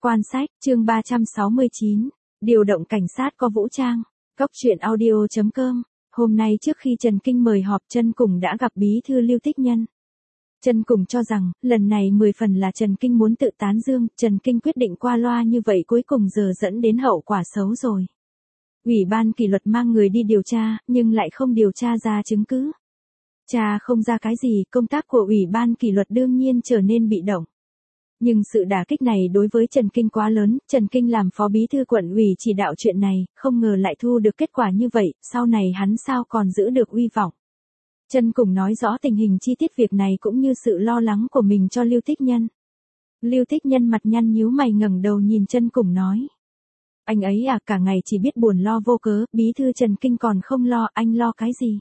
Quan sách, chương 369, điều động cảnh sát có vũ trang. Cốc truyện audio.com. Hôm nay trước khi Trần Kinh mời họp, Trân Cùng đã gặp bí thư Lưu Tích Nhân. Trân Cùng cho rằng, lần này 10 phần là Trần Kinh muốn tự tán dương, Trần Kinh quyết định qua loa như vậy cuối cùng giờ dẫn đến hậu quả xấu rồi. Ủy ban kỷ luật mang người đi điều tra, nhưng lại không điều tra ra chứng cứ. Tra không ra cái gì, công tác của Ủy ban kỷ luật đương nhiên trở nên bị động. Nhưng sự đả kích này đối với Trần Kinh quá lớn, Trần Kinh làm phó bí thư quận ủy chỉ đạo chuyện này, không ngờ lại thu được kết quả như vậy, sau này hắn sao còn giữ được uy vọng. Trân Cùng nói rõ tình hình chi tiết việc này cũng như sự lo lắng của mình cho Lưu Tích Nhân. Lưu Tích Nhân mặt nhăn nhíu mày ngẩng đầu nhìn Trân Cùng nói. Anh ấy à, cả ngày chỉ biết buồn lo vô cớ, bí thư Trần Kinh còn không lo, anh lo cái gì?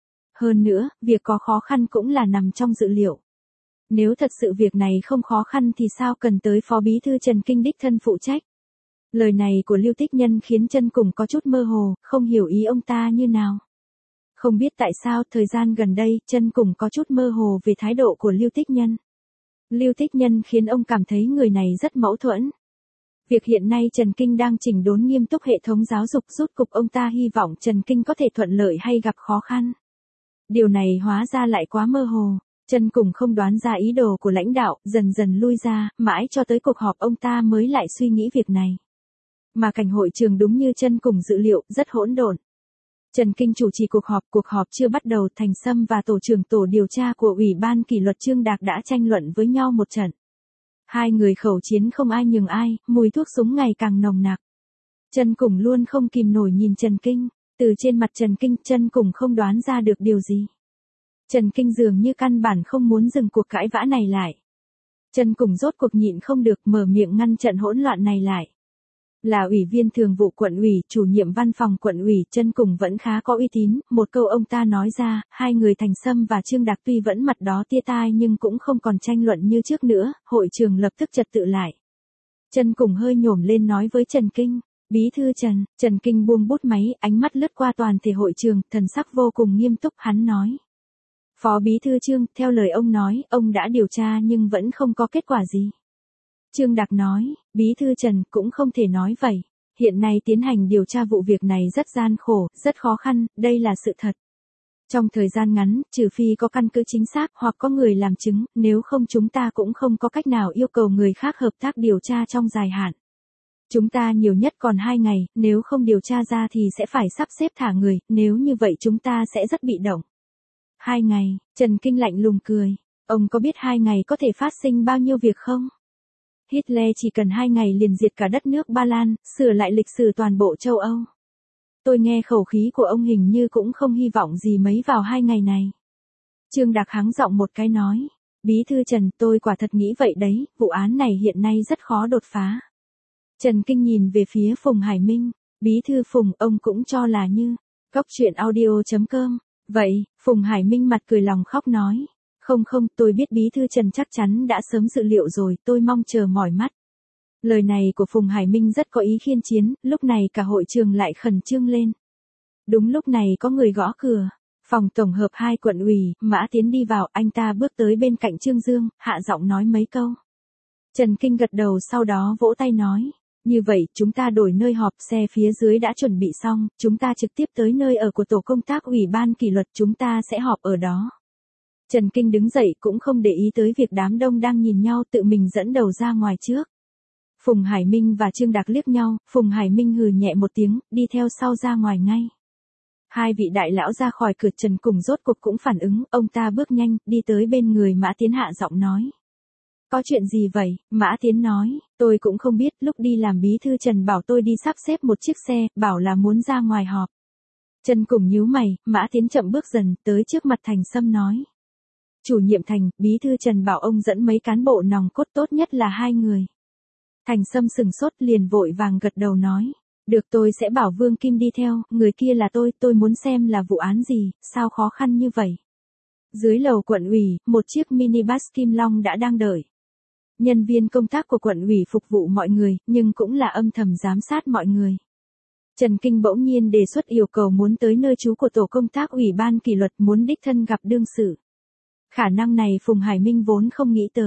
Hơn nữa, việc có khó khăn cũng là nằm trong dự liệu. Nếu thật sự việc này không khó khăn thì sao cần tới phó bí thư Trần Kinh đích thân phụ trách? Lời này của Lưu Tích Nhân khiến Trân Cùng có chút mơ hồ, không hiểu ý ông ta như nào. Không biết tại sao thời gian gần đây, Trân Cùng có chút mơ hồ về thái độ của Lưu Tích Nhân. Lưu Tích Nhân khiến ông cảm thấy người này rất mâu thuẫn. Việc hiện nay Trần Kinh đang chỉnh đốn nghiêm túc hệ thống giáo dục rút cục, ông ta hy vọng Trần Kinh có thể thuận lợi hay gặp khó khăn. Điều này hóa ra lại quá mơ hồ. Trân Cùng không đoán ra ý đồ của lãnh đạo, dần dần lui ra, mãi cho tới cuộc họp ông ta mới lại suy nghĩ việc này. Mà cảnh hội trường đúng như Trân Cùng dự liệu, rất hỗn độn. Trần Kinh chủ trì cuộc họp chưa bắt đầu, Thành Sâm và tổ trưởng tổ điều tra của Ủy ban kỷ luật Trương Đạc đã tranh luận với nhau một trận. Hai người khẩu chiến không ai nhường ai, mùi thuốc súng ngày càng nồng nặc. Trân Cùng luôn không kìm nổi nhìn Trần Kinh, từ trên mặt Trần Kinh, Trân Cùng không đoán ra được điều gì. Trần Kinh dường như căn bản không muốn dừng cuộc cãi vã này lại. Trân Cùng rốt cuộc nhịn không được, mở miệng ngăn trận hỗn loạn này lại. Là ủy viên thường vụ quận ủy, chủ nhiệm văn phòng quận ủy, Trân Cùng vẫn khá có uy tín, một câu ông ta nói ra, hai người Thành Sâm và Trương Đạc tuy vẫn mặt đó tia tai nhưng cũng không còn tranh luận như trước nữa, hội trường lập tức trật tự lại. Trân Cùng hơi nhổm lên nói với Trần Kinh, bí thư Trần. Trần Kinh buông bút máy, ánh mắt lướt qua toàn thể hội trường, thần sắc vô cùng nghiêm túc, hắn nói. Phó bí thư Trương, theo lời ông nói, ông đã điều tra nhưng vẫn không có kết quả gì. Trương Đạc nói, bí thư Trần, cũng không thể nói vậy. Hiện nay tiến hành điều tra vụ việc này rất gian khổ, rất khó khăn, đây là sự thật. Trong thời gian ngắn, trừ phi có căn cứ chính xác hoặc có người làm chứng, nếu không chúng ta cũng không có cách nào yêu cầu người khác hợp tác điều tra trong dài hạn. Chúng ta nhiều nhất còn 2 ngày, nếu không điều tra ra thì sẽ phải sắp xếp thả người, nếu như vậy chúng ta sẽ rất bị động. 2 ngày, Trần Kinh lạnh lùng cười. Ông có biết 2 ngày có thể phát sinh bao nhiêu việc không? Hitler chỉ cần 2 ngày liền diệt cả đất nước Ba Lan, sửa lại lịch sử toàn bộ châu Âu. Tôi nghe khẩu khí của ông hình như cũng không hy vọng gì mấy vào 2 ngày này. Trương Đạc hắng giọng một cái nói. Bí thư Trần, tôi quả thật nghĩ vậy đấy, vụ án này hiện nay rất khó đột phá. Trần Kinh nhìn về phía Phùng Hải Minh. Bí thư Phùng, ông cũng cho là như. Cốc truyện audio.com. Vậy, Phùng Hải Minh mặt cười lòng khóc nói. Không, tôi biết bí thư Trần chắc chắn đã sớm dự liệu rồi, tôi mong chờ mỏi mắt. Lời này của Phùng Hải Minh rất có ý khiên chiến, lúc này cả hội trường lại khẩn trương lên. Đúng lúc này có người gõ cửa. Phòng tổng hợp 2 quận ủy, Mã Tiến đi vào, anh ta bước tới bên cạnh Trương Dương, hạ giọng nói mấy câu. Trần Kinh gật đầu sau đó vỗ tay nói. Như vậy, chúng ta đổi nơi họp, xe phía dưới đã chuẩn bị xong, chúng ta trực tiếp tới nơi ở của tổ công tác Ủy ban kỷ luật, chúng ta sẽ họp ở đó. Trần Kinh đứng dậy cũng không để ý tới việc đám đông đang nhìn nhau, tự mình dẫn đầu ra ngoài trước. Phùng Hải Minh và Trương Đạc liếc nhau, Phùng Hải Minh hừ nhẹ một tiếng, đi theo sau ra ngoài ngay. Hai vị đại lão ra khỏi cửa, Trần Cùng rốt cuộc cũng phản ứng, ông ta bước nhanh, đi tới bên người Mã Tiến hạ giọng nói. Có chuyện gì vậy? Mã Tiến nói, tôi cũng không biết, lúc đi làm bí thư Trần bảo tôi đi sắp xếp một chiếc xe, bảo là muốn ra ngoài họp. Trần Cùng nhíu mày, Mã Tiến chậm bước dần, tới trước mặt Thành Sâm nói. Chủ nhiệm Thành, bí thư Trần bảo ông dẫn mấy cán bộ nòng cốt, tốt nhất là 2 người. Thành Sâm sừng sốt liền vội vàng gật đầu nói. Được, tôi sẽ bảo Vương Kim đi theo, người kia là tôi muốn xem là vụ án gì, sao khó khăn như vậy. Dưới lầu quận ủy, một chiếc minibus Kim Long đã đang đợi. Nhân viên công tác của quận ủy phục vụ mọi người, nhưng cũng là âm thầm giám sát mọi người. Trần Kinh bỗng nhiên đề xuất yêu cầu muốn tới nơi trú của tổ công tác Ủy ban kỷ luật, muốn đích thân gặp đương sự. Khả năng này Phùng Hải Minh vốn không nghĩ tới.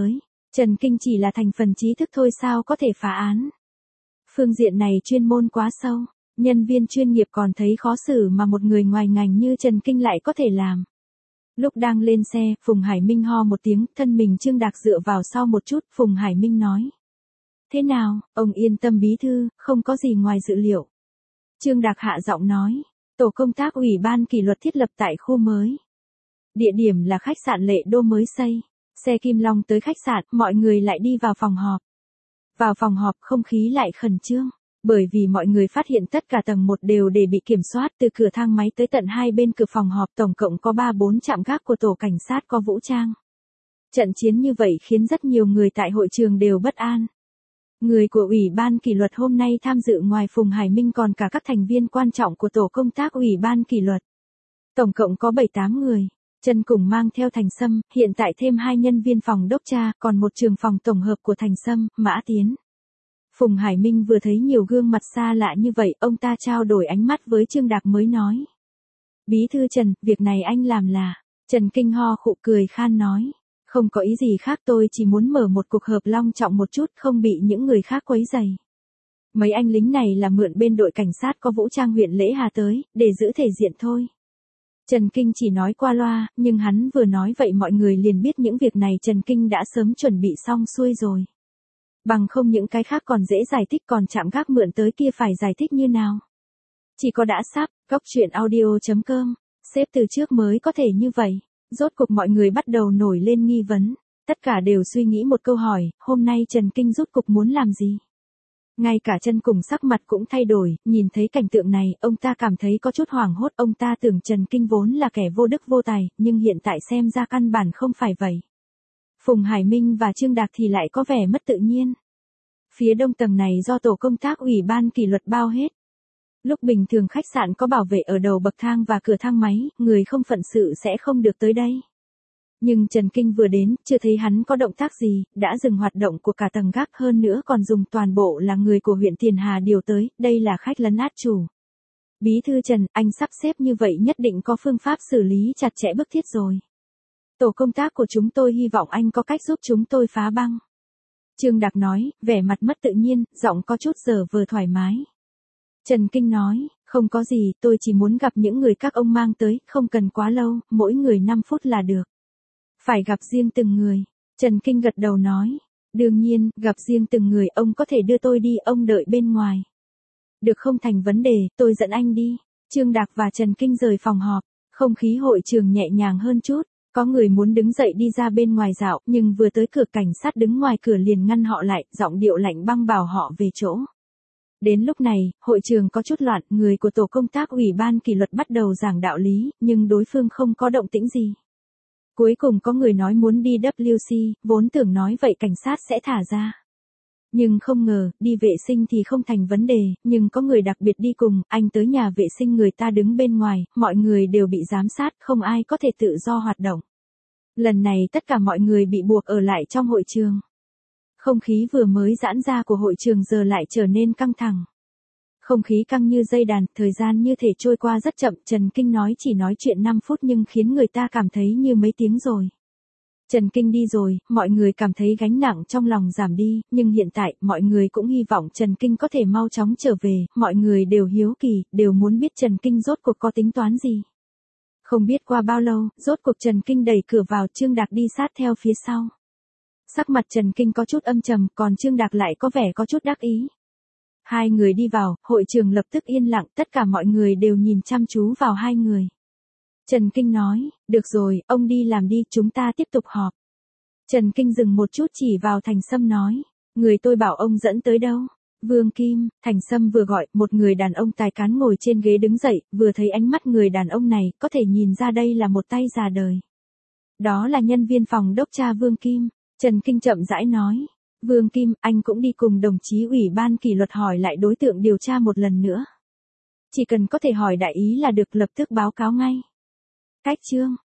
Trần Kinh chỉ là thành phần trí thức thôi sao có thể phá án. Phương diện này chuyên môn quá sâu, nhân viên chuyên nghiệp còn thấy khó xử mà một người ngoài ngành như Trần Kinh lại có thể làm. Lúc đang lên xe, Phùng Hải Minh ho một tiếng, thân mình Trương Đạc dựa vào sau một chút, Phùng Hải Minh nói. Thế nào, ông yên tâm bí thư, không có gì ngoài dự liệu. Trương Đạc hạ giọng nói, tổ công tác ủy ban kỷ luật thiết lập tại khu mới. Địa điểm là khách sạn Lệ Đô mới xây. Xe Kim Long tới khách sạn, mọi người lại đi vào phòng họp. Vào phòng họp không khí lại khẩn trương, bởi vì mọi người phát hiện tất cả tầng 1 đều để bị kiểm soát từ cửa thang máy tới tận hai bên cửa phòng họp, tổng cộng có 3-4 trạm gác của tổ cảnh sát có vũ trang. Trận chiến như vậy khiến rất nhiều người tại hội trường đều bất an. Người của Ủy ban kỷ luật hôm nay tham dự ngoài Phùng Hải Minh còn cả các thành viên quan trọng của tổ công tác Ủy ban kỷ luật. Tổng cộng có 7-8 người. Trần Cùng mang theo Thành Sâm, hiện tại thêm 2 nhân viên phòng đốc tra, còn một trường phòng tổng hợp của Thành Sâm, Mã Tiến. Phùng Hải Minh vừa thấy nhiều gương mặt xa lạ như vậy, ông ta trao đổi ánh mắt với Trương Đạc mới nói. Bí thư Trần, việc này anh làm là. Trần Kinh ho khụ cười khan nói. Không có ý gì khác, tôi chỉ muốn mở một cuộc họp long trọng một chút, không bị những người khác quấy rầy. Mấy anh lính này là mượn bên đội cảnh sát có vũ trang huyện Lễ Hà tới, để giữ thể diện thôi. Trần Kinh chỉ nói qua loa, nhưng hắn vừa nói vậy mọi người liền biết những việc này Trần Kinh đã sớm chuẩn bị xong xuôi rồi. Bằng không những cái khác còn dễ giải thích, còn chạm gác mượn tới kia phải giải thích như nào. Chỉ có đã sắp, góc chuyện audio.com, xếp từ trước mới có thể như vậy. Rốt cuộc mọi người bắt đầu nổi lên nghi vấn. Tất cả đều suy nghĩ một câu hỏi, hôm nay Trần Kinh rốt cuộc muốn làm gì? Ngay cả Trần Cùng sắc mặt cũng thay đổi, nhìn thấy cảnh tượng này, ông ta cảm thấy có chút hoảng hốt, ông ta tưởng Trần Kinh vốn là kẻ vô đức vô tài, nhưng hiện tại xem ra căn bản không phải vậy. Phùng Hải Minh và Trương Đạc thì lại có vẻ mất tự nhiên. Phía đông tầng này do tổ công tác Ủy ban kỷ luật bao hết. Lúc bình thường khách sạn có bảo vệ ở đầu bậc thang và cửa thang máy, người không phận sự sẽ không được tới đây. Nhưng Trần Kinh vừa đến, chưa thấy hắn có động tác gì, đã dừng hoạt động của cả tầng gác, hơn nữa còn dùng toàn bộ là người của huyện Tiền Hà điều tới, đây là khách lấn át chủ. Bí thư Trần, anh sắp xếp như vậy nhất định có phương pháp xử lý chặt chẽ bức thiết rồi. Tổ công tác của chúng tôi hy vọng anh có cách giúp chúng tôi phá băng. Trương Đạc nói, vẻ mặt mất tự nhiên, giọng có chút giờ vừa thoải mái. Trần Kinh nói, không có gì, tôi chỉ muốn gặp những người các ông mang tới, không cần quá lâu, mỗi người 5 phút là được. Phải gặp riêng từng người. Trần Kinh gật đầu nói, đương nhiên, gặp riêng từng người, ông có thể đưa tôi đi, ông đợi bên ngoài. Được không thành vấn đề, tôi dẫn anh đi. Trương Đạc và Trần Kinh rời phòng họp, không khí hội trường nhẹ nhàng hơn chút. Có người muốn đứng dậy đi ra bên ngoài dạo, nhưng vừa tới cửa cảnh sát đứng ngoài cửa liền ngăn họ lại, giọng điệu lạnh băng bảo họ về chỗ. Đến lúc này, hội trường có chút loạn, người của tổ công tác Ủy ban kỷ luật bắt đầu giảng đạo lý, nhưng đối phương không có động tĩnh gì. Cuối cùng có người nói muốn đi WC, vốn tưởng nói vậy cảnh sát sẽ thả ra. Nhưng không ngờ, đi vệ sinh thì không thành vấn đề, nhưng có người đặc biệt đi cùng, anh tới nhà vệ sinh người ta đứng bên ngoài, mọi người đều bị giám sát, không ai có thể tự do hoạt động. Lần này tất cả mọi người bị buộc ở lại trong hội trường. Không khí vừa mới giãn ra của hội trường giờ lại trở nên căng thẳng. Không khí căng như dây đàn, thời gian như thể trôi qua rất chậm, Trần Kinh chỉ nói chuyện 5 phút nhưng khiến người ta cảm thấy như mấy tiếng rồi. Trần Kinh đi rồi, mọi người cảm thấy gánh nặng trong lòng giảm đi, nhưng hiện tại, mọi người cũng hy vọng Trần Kinh có thể mau chóng trở về, mọi người đều hiếu kỳ, đều muốn biết Trần Kinh rốt cuộc có tính toán gì. Không biết qua bao lâu, rốt cuộc Trần Kinh đẩy cửa vào, Trương Đạc đi sát theo phía sau. Sắc mặt Trần Kinh có chút âm trầm, còn Trương Đạc lại có vẻ có chút đắc ý. Hai người đi vào, hội trường lập tức yên lặng, tất cả mọi người đều nhìn chăm chú vào hai người. Trần Kinh nói, được rồi, ông đi làm đi, chúng ta tiếp tục họp. Trần Kinh dừng một chút chỉ vào Thành Sâm nói, người tôi bảo ông dẫn tới đâu? Vương Kim, Thành Sâm vừa gọi, một người đàn ông tài cán ngồi trên ghế đứng dậy, vừa thấy ánh mắt người đàn ông này, có thể nhìn ra đây là một tay già đời. Đó là nhân viên phòng đốc tra Vương Kim. Trần Kinh chậm rãi nói, Vương Kim, anh cũng đi cùng đồng chí Ủy ban kỷ luật hỏi lại đối tượng điều tra một lần nữa. Chỉ cần có thể hỏi đại ý là được, lập tức báo cáo ngay. Cách chương